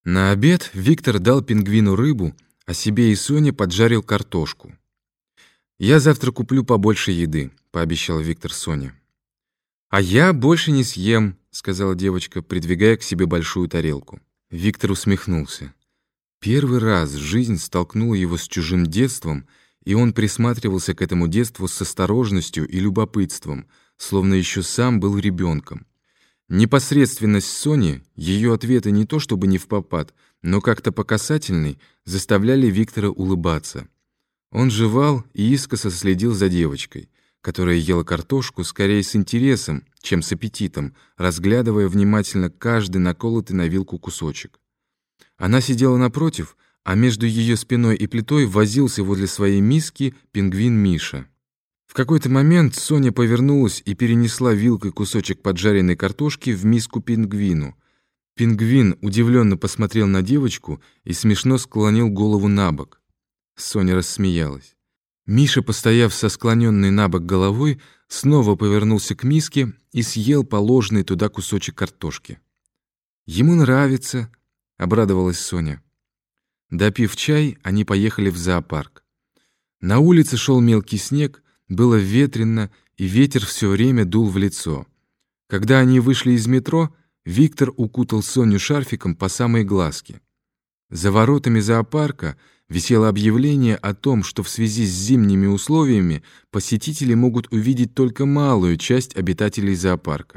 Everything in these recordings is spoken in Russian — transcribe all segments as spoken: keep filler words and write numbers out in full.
На обед Виктор дал пингвину рыбу, а себе и Соне поджарил картошку. «Я завтра куплю побольше еды», — пообещал Виктор Соне. «А я больше не съем», — сказала девочка, придвигая к себе большую тарелку. Виктор усмехнулся. Первый раз жизнь столкнула его с чужим детством, и он присматривался к этому детству с осторожностью и любопытством, словно еще сам был ребенком. Непосредственность Сони, ее ответы не то чтобы не впопад, но как-то по касательной, заставляли Виктора улыбаться. Он жевал и искоса следил за девочкой, которая ела картошку скорее с интересом, чем с аппетитом, разглядывая внимательно каждый наколотый на вилку кусочек. Она сидела напротив, а между ее спиной и плитой возился возле своей миски пингвин Миша. В какой-то момент Соня повернулась и перенесла вилкой кусочек поджаренной картошки в миску пингвину. Пингвин удивленно посмотрел на девочку и смешно склонил голову на бок. Соня рассмеялась. Миша, постояв со склоненной на бок головой, снова повернулся к миске и съел положенный туда кусочек картошки. «Ему нравится», — обрадовалась Соня. Допив чай, они поехали в зоопарк. На улице шел мелкий снег, было ветрено, и ветер все время дул в лицо. Когда они вышли из метро, Виктор укутал Соню шарфиком по самые глазки. За воротами зоопарка висело объявление о том, что в связи с зимними условиями посетители могут увидеть только малую часть обитателей зоопарка.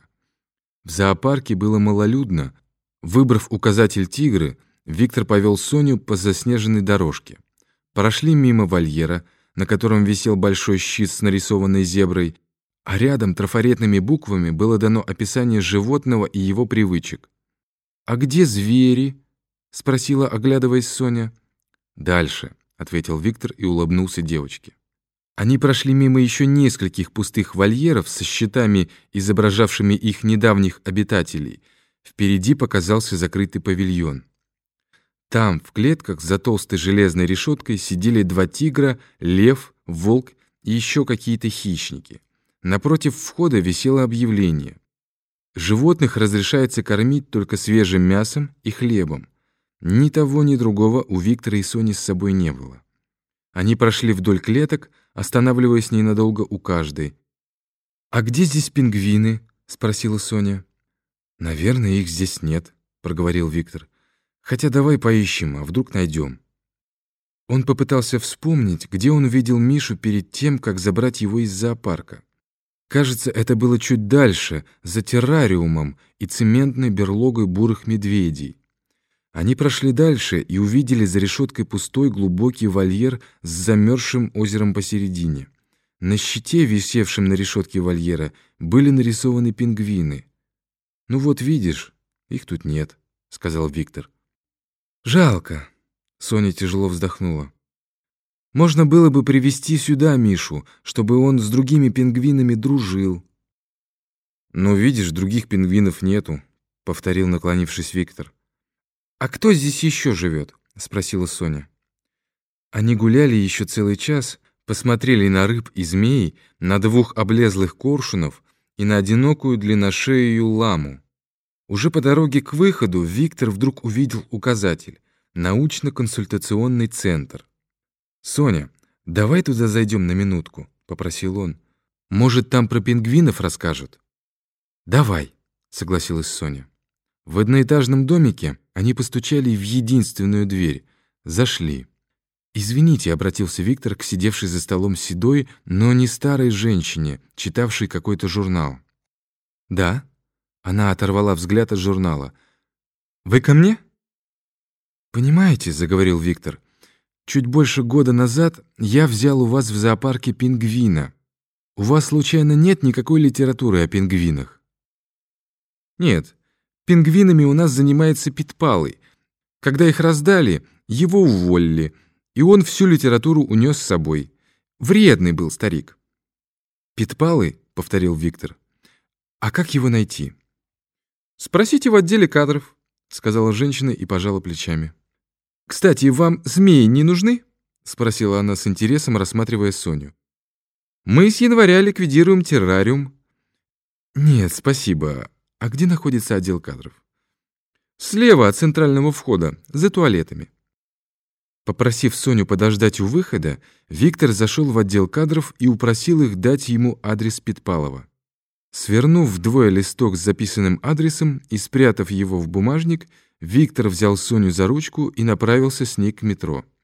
В зоопарке было малолюдно. Выбрав указатель тигры, Виктор повел Соню по заснеженной дорожке. Прошли мимо вольера, на котором висел большой щит с нарисованной зеброй, а рядом трафаретными буквами было дано описание животного и его привычек. «А где звери?» — спросила, оглядываясь Соня. «Дальше», — ответил Виктор и улыбнулся девочке. Они прошли мимо еще нескольких пустых вольеров со щитами, изображавшими их недавних обитателей. Впереди показался закрытый павильон. Там, в клетках, за толстой железной решеткой сидели два тигра, лев, волк и еще какие-то хищники. Напротив входа висело объявление. Животных разрешается кормить только свежим мясом и хлебом. Ни того, ни другого у Виктора и Сони с собой не было. Они прошли вдоль клеток, останавливаясь ненадолго у каждой. «А где здесь пингвины?» — спросила Соня. «Наверное, их здесь нет», — проговорил Виктор. «Хотя давай поищем, а вдруг найдем». Он попытался вспомнить, где он увидел Мишу перед тем, как забрать его из зоопарка. Кажется, это было чуть дальше, за террариумом и цементной берлогой бурых медведей. Они прошли дальше и увидели за решеткой пустой глубокий вольер с замерзшим озером посередине. На щите, висевшем на решетке вольера, были нарисованы пингвины. «Ну вот видишь, их тут нет», — сказал Виктор. «Жалко», — Соня тяжело вздохнула. «Можно было бы привести сюда Мишу, чтобы он с другими пингвинами дружил». «Ну, видишь, других пингвинов нету», — повторил, наклонившись, Виктор. «А кто здесь еще живет?» — спросила Соня. Они гуляли еще целый час, посмотрели на рыб и змей, на двух облезлых коршунов и на одинокую длинношею ламу. Уже по дороге к выходу Виктор вдруг увидел указатель «Научно-консультационный центр». «Соня, давай туда зайдем на минутку», — попросил он. «Может, там про пингвинов расскажут?» «Давай», — согласилась Соня. В одноэтажном домике они постучали в единственную дверь. Зашли. «Извините», — обратился Виктор к сидевшей за столом седой, но не старой женщине, читавшей какой-то журнал. «Да?» — она оторвала взгляд от журнала. «Вы ко мне?» «Понимаете», — заговорил Виктор, — «чуть больше года назад я взял у вас в зоопарке пингвина. У вас, случайно, нет никакой литературы о пингвинах?» «Нет, пингвинами у нас занимается Питпалый. Когда их раздали, его уволили, и он всю литературу унес с собой. Вредный был старик». «Питпалый?» — повторил Виктор. «А как его найти?» «Спросите в отделе кадров», — сказала женщина и пожала плечами. «Кстати, вам змеи не нужны?» — спросила она с интересом, рассматривая Соню. «Мы с января ликвидируем террариум». «Нет, спасибо. А где находится отдел кадров?» Слева от центрального входа, за туалетами». Попросив Соню подождать у выхода, Виктор зашел в отдел кадров и упросил их дать ему адрес Питпалова. Свернув вдвое листок с записанным адресом и спрятав его в бумажник, Виктор взял Соню за ручку и направился с ней к метро.